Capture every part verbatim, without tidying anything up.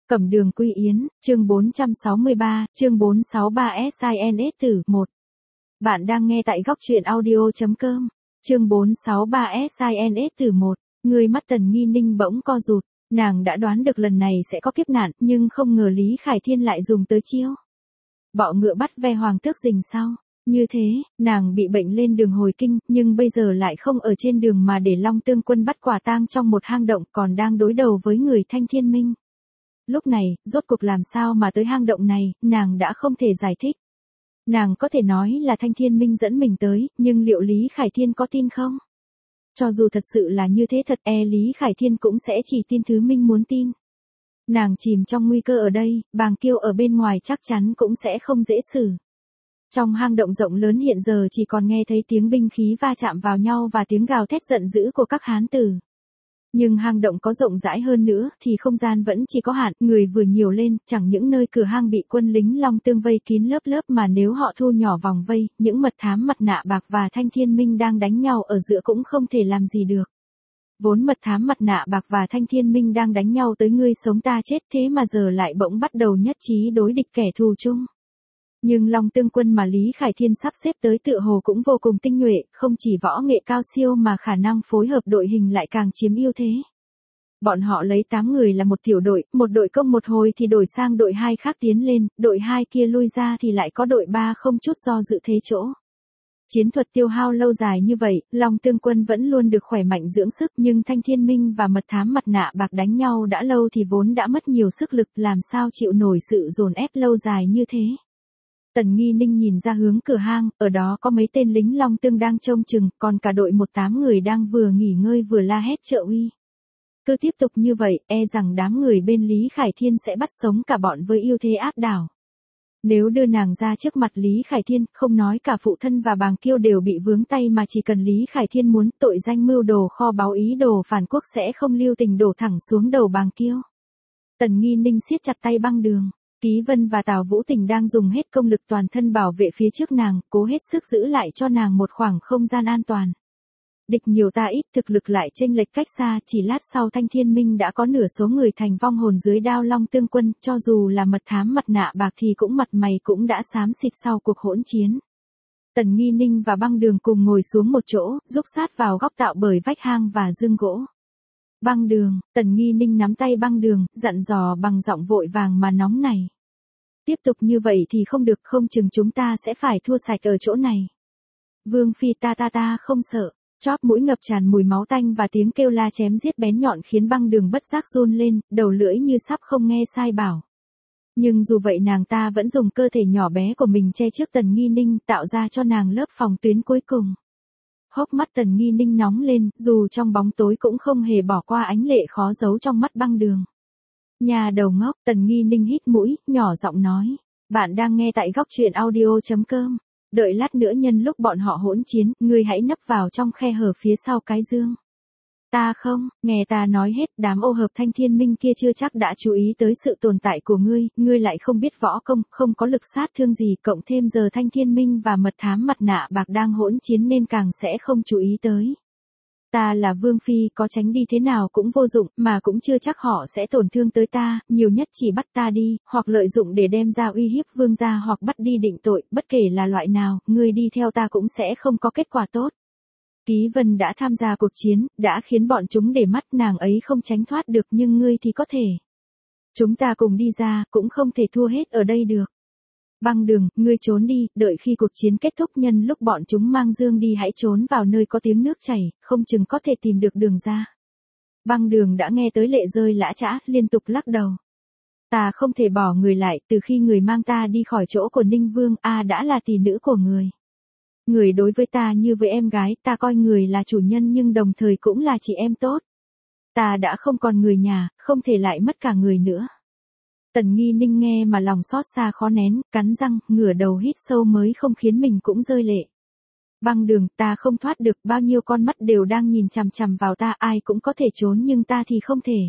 Cẩm Đường Quy Yến, chương bốn trăm sáu mươi ba, chương bốn sáu ba SINS tử một. Bạn đang nghe tại góc truyện audio chấm com, chương bốn sáu ba SINS tử một. Người mắt Tần Nghi Ninh bỗng co rụt, nàng đã đoán được lần này sẽ có kiếp nạn, nhưng không ngờ Lý Khải Thiên lại dùng tới chiêu bọ ngựa bắt ve hoàng tước rình sau. Như thế, nàng bị bệnh lên đường hồi kinh, nhưng bây giờ lại không ở trên đường mà để Long Tương Quân bắt quả tang trong một hang động, còn đang đối đầu với người Thanh Thiên Minh. Lúc này, rốt cuộc làm sao mà tới hang động này, nàng đã không thể giải thích. Nàng có thể nói là Thanh Thiên Minh dẫn mình tới, nhưng liệu Lý Khải Thiên có tin không? Cho dù thật sự là như thế thật, e Lý Khải Thiên cũng sẽ chỉ tin thứ Minh muốn tin. Nàng chìm trong nguy cơ ở đây, Bàng Kiêu ở bên ngoài chắc chắn cũng sẽ không dễ xử. Trong hang động rộng lớn hiện giờ chỉ còn nghe thấy tiếng binh khí va chạm vào nhau và tiếng gào thét giận dữ của các hán tử. Nhưng hang động có rộng rãi hơn nữa thì không gian vẫn chỉ có hạn, người vừa nhiều lên, chẳng những nơi cửa hang bị quân lính Long Tương vây kín lớp lớp mà nếu họ thu nhỏ vòng vây, những mật thám mặt nạ bạc và Thanh Thiên Minh đang đánh nhau ở giữa cũng không thể làm gì được. Vốn mật thám mặt nạ bạc và Thanh Thiên Minh đang đánh nhau tới ngươi sống ta chết, thế mà giờ lại bỗng bắt đầu nhất trí đối địch kẻ thù chung. Nhưng Long Tương Quân mà Lý Khải Thiên sắp xếp tới tựa hồ cũng vô cùng tinh nhuệ, không chỉ võ nghệ cao siêu mà khả năng phối hợp đội hình lại càng chiếm ưu thế. Bọn họ lấy tám người là một tiểu đội, một đội công một hồi thì đổi sang đội hai khác tiến lên, đội hai kia lui ra thì lại có đội ba không chút do dự thế chỗ. Chiến thuật tiêu hao lâu dài như vậy, Long Tương Quân vẫn luôn được khỏe mạnh dưỡng sức, nhưng Thanh Thiên Minh và mật thám mặt nạ bạc đánh nhau đã lâu thì vốn đã mất nhiều sức lực, làm sao chịu nổi sự dồn ép lâu dài như thế. Tần Nghi Ninh nhìn ra hướng cửa hang, ở đó có mấy tên lính Long Tương đang trông chừng, còn cả đội một tám người đang vừa nghỉ ngơi vừa la hét trợ uy. Cứ tiếp tục như vậy, e rằng đám người bên Lý Khải Thiên sẽ bắt sống cả bọn với ưu thế áp đảo. Nếu đưa nàng ra trước mặt Lý Khải Thiên, không nói cả phụ thân và Bàng Kiêu đều bị vướng tay mà chỉ cần Lý Khải Thiên muốn, tội danh mưu đồ kho báu ý đồ phản quốc sẽ không lưu tình đổ thẳng xuống đầu Bàng Kiêu. Tần Nghi Ninh siết chặt tay Băng Đường. Ký Vân và Tào Vũ Tình đang dùng hết công lực toàn thân bảo vệ phía trước nàng, cố hết sức giữ lại cho nàng một khoảng không gian an toàn. Địch nhiều ta ít, thực lực lại chênh lệch cách xa, chỉ lát sau Thanh Thiên Minh đã có nửa số người thành vong hồn dưới đao Long Tương Quân, cho dù là mật thám mặt nạ bạc thì cũng mặt mày cũng đã xám xịt sau cuộc hỗn chiến. Tần Nghi Ninh và Băng Đường cùng ngồi xuống một chỗ, rúc sát vào góc tạo bởi vách hang và dương gỗ. Băng Đường, Tần Nghi Ninh nắm tay Băng Đường, dặn dò bằng giọng vội vàng mà nóng này. Tiếp tục như vậy thì không được, không chừng chúng ta sẽ phải thua sạch ở chỗ này. Vương Phi ta ta ta không sợ, chóp mũi ngập tràn mùi máu tanh và tiếng kêu la chém giết bén nhọn khiến Băng Đường bất giác run lên, đầu lưỡi như sắp không nghe sai bảo. Nhưng dù vậy nàng ta vẫn dùng cơ thể nhỏ bé của mình che trước Tần Nghi Ninh, tạo ra cho nàng lớp phòng tuyến cuối cùng. Hốc mắt Tần Nghi Ninh nóng lên, dù trong bóng tối cũng không hề bỏ qua ánh lệ khó giấu trong mắt Băng Đường. Nhà đầu ngốc, Tần Nghi Ninh hít mũi, nhỏ giọng nói. Bạn đang nghe tại góc truyện audio chấm com. Đợi lát nữa nhân lúc bọn họ hỗn chiến, ngươi hãy nấp vào trong khe hở phía sau cái dương. Ta không, nghe ta nói hết, đám ô hợp Thanh Thiên Minh kia chưa chắc đã chú ý tới sự tồn tại của ngươi, ngươi lại không biết võ công, không có lực sát thương gì, cộng thêm giờ Thanh Thiên Minh và mật thám mặt nạ bạc đang hỗn chiến nên càng sẽ không chú ý tới. Ta là Vương Phi, có tránh đi thế nào cũng vô dụng, mà cũng chưa chắc họ sẽ tổn thương tới ta, nhiều nhất chỉ bắt ta đi, hoặc lợi dụng để đem ra uy hiếp vương gia hoặc bắt đi định tội, bất kể là loại nào, ngươi đi theo ta cũng sẽ không có kết quả tốt. Ký Vân đã tham gia cuộc chiến, đã khiến bọn chúng để mắt, nàng ấy không tránh thoát được nhưng ngươi thì có thể. Chúng ta cùng đi ra, cũng không thể thua hết ở đây được. Băng Đường, ngươi trốn đi, đợi khi cuộc chiến kết thúc, nhân lúc bọn chúng mang dương đi hãy trốn vào nơi có tiếng nước chảy, không chừng có thể tìm được đường ra. Băng Đường đã nghe tới lệ rơi lã chã, liên tục lắc đầu. Ta không thể bỏ người lại, từ khi người mang ta đi khỏi chỗ của Ninh Vương, a đã là tỷ nữ của người. Người đối với ta như với em gái, ta coi người là chủ nhân nhưng đồng thời cũng là chị em tốt. Ta đã không còn người nhà, không thể lại mất cả người nữa. Tần Nghi Ninh nghe mà lòng xót xa khó nén, cắn răng, ngửa đầu hít sâu mới không khiến mình cũng rơi lệ. Băng Đường, ta không thoát được, bao nhiêu con mắt đều đang nhìn chằm chằm vào ta, ai cũng có thể trốn nhưng ta thì không thể.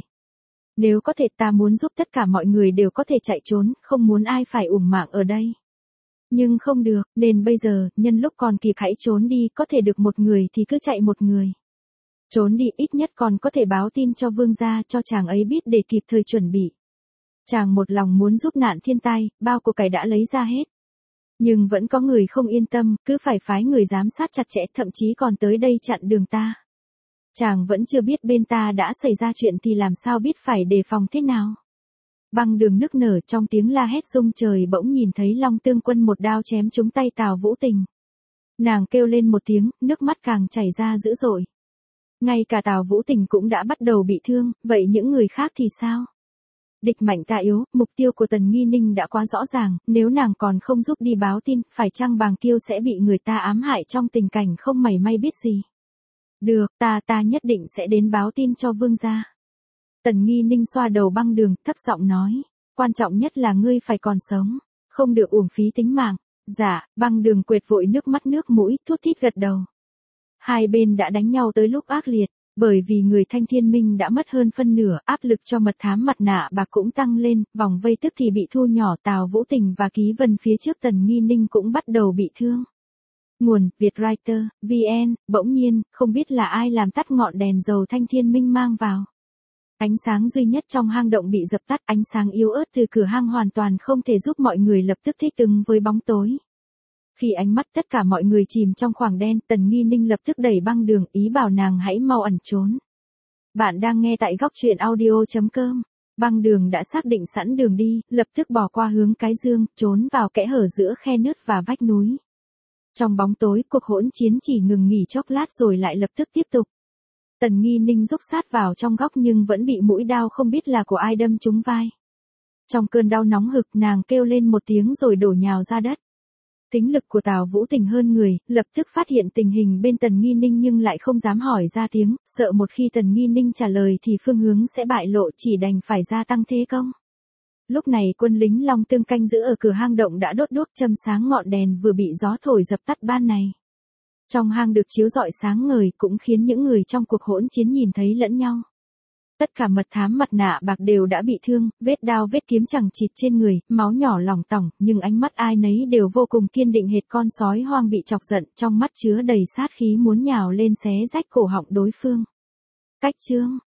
Nếu có thể ta muốn giúp tất cả mọi người đều có thể chạy trốn, không muốn ai phải uổng mạng ở đây. Nhưng không được, nên bây giờ, nhân lúc còn kịp hãy trốn đi, có thể được một người thì cứ chạy một người. Trốn đi ít nhất còn có thể báo tin cho vương gia, cho chàng ấy biết để kịp thời chuẩn bị. Chàng một lòng muốn giúp nạn thiên tai, bao của cải đã lấy ra hết. Nhưng vẫn có người không yên tâm, cứ phải phái người giám sát chặt chẽ, thậm chí còn tới đây chặn đường ta. Chàng vẫn chưa biết bên ta đã xảy ra chuyện thì làm sao biết phải đề phòng thế nào. Băng Đường nức nở trong tiếng la hét rung trời, bỗng nhìn thấy Long Tương Quân một đao chém trúng tay Tào Vũ Tình. Nàng kêu lên một tiếng, nước mắt càng chảy ra dữ dội. Ngay cả Tào Vũ Tình cũng đã bắt đầu bị thương, vậy những người khác thì sao? Địch mạnh ta yếu, mục tiêu của Tần Nghi Ninh đã quá rõ ràng, nếu nàng còn không giúp đi báo tin, phải chăng Bàng Kiêu sẽ bị người ta ám hại trong tình cảnh không mảy may biết gì. Được, ta ta nhất định sẽ đến báo tin cho vương gia. Tần Nghi Ninh xoa đầu Băng Đường, thấp giọng nói, quan trọng nhất là ngươi phải còn sống, không được uổng phí tính mạng. Dạ, Băng Đường quệt vội nước mắt nước mũi, thút thít gật đầu. Hai bên đã đánh nhau tới lúc ác liệt, bởi vì người Thanh Thiên Minh đã mất hơn phân nửa, áp lực cho mật thám mặt nạ bạc cũng tăng lên, vòng vây tức thì bị thu nhỏ, Tào Vũ Tình và Ký Vân phía trước Tần Nghi Ninh cũng bắt đầu bị thương. Nguồn, Vietwriter, vê en, bỗng nhiên, không biết là ai làm tắt ngọn đèn dầu Thanh Thiên Minh mang vào. Ánh sáng duy nhất trong hang động bị dập tắt, ánh sáng yếu ớt từ cửa hang hoàn toàn không thể giúp mọi người lập tức thích ứng với bóng tối. Khi ánh mắt tất cả mọi người chìm trong khoảng đen, Tần Nghi Ninh lập tức đẩy Băng Đường, ý bảo nàng hãy mau ẩn trốn. Bạn đang nghe tại góc truyện audio chấm com. Băng Đường đã xác định sẵn đường đi, lập tức bỏ qua hướng cái dương, trốn vào kẽ hở giữa khe nứt và vách núi. Trong bóng tối, cuộc hỗn chiến chỉ ngừng nghỉ chốc lát rồi lại lập tức tiếp tục. Tần Nghi Ninh rúc sát vào trong góc nhưng vẫn bị mũi đao không biết là của ai đâm trúng vai. Trong cơn đau nóng hực, nàng kêu lên một tiếng rồi đổ nhào ra đất. Tính lực của Tào Vũ Tình hơn người, lập tức phát hiện tình hình bên Tần Nghi Ninh nhưng lại không dám hỏi ra tiếng, sợ một khi Tần Nghi Ninh trả lời thì phương hướng sẽ bại lộ, chỉ đành phải gia tăng thế công. Lúc này quân lính Long Tương canh giữ ở cửa hang động đã đốt đuốc châm sáng ngọn đèn vừa bị gió thổi dập tắt ban này. Trong hang được chiếu rọi sáng ngời cũng khiến những người trong cuộc hỗn chiến nhìn thấy lẫn nhau. Tất cả mật thám mặt nạ bạc đều đã bị thương, vết đao vết kiếm chẳng chịt trên người, máu nhỏ lỏng tỏng, nhưng ánh mắt ai nấy đều vô cùng kiên định hệt con sói hoang bị chọc giận, trong mắt chứa đầy sát khí muốn nhào lên xé rách cổ họng đối phương. Cách chương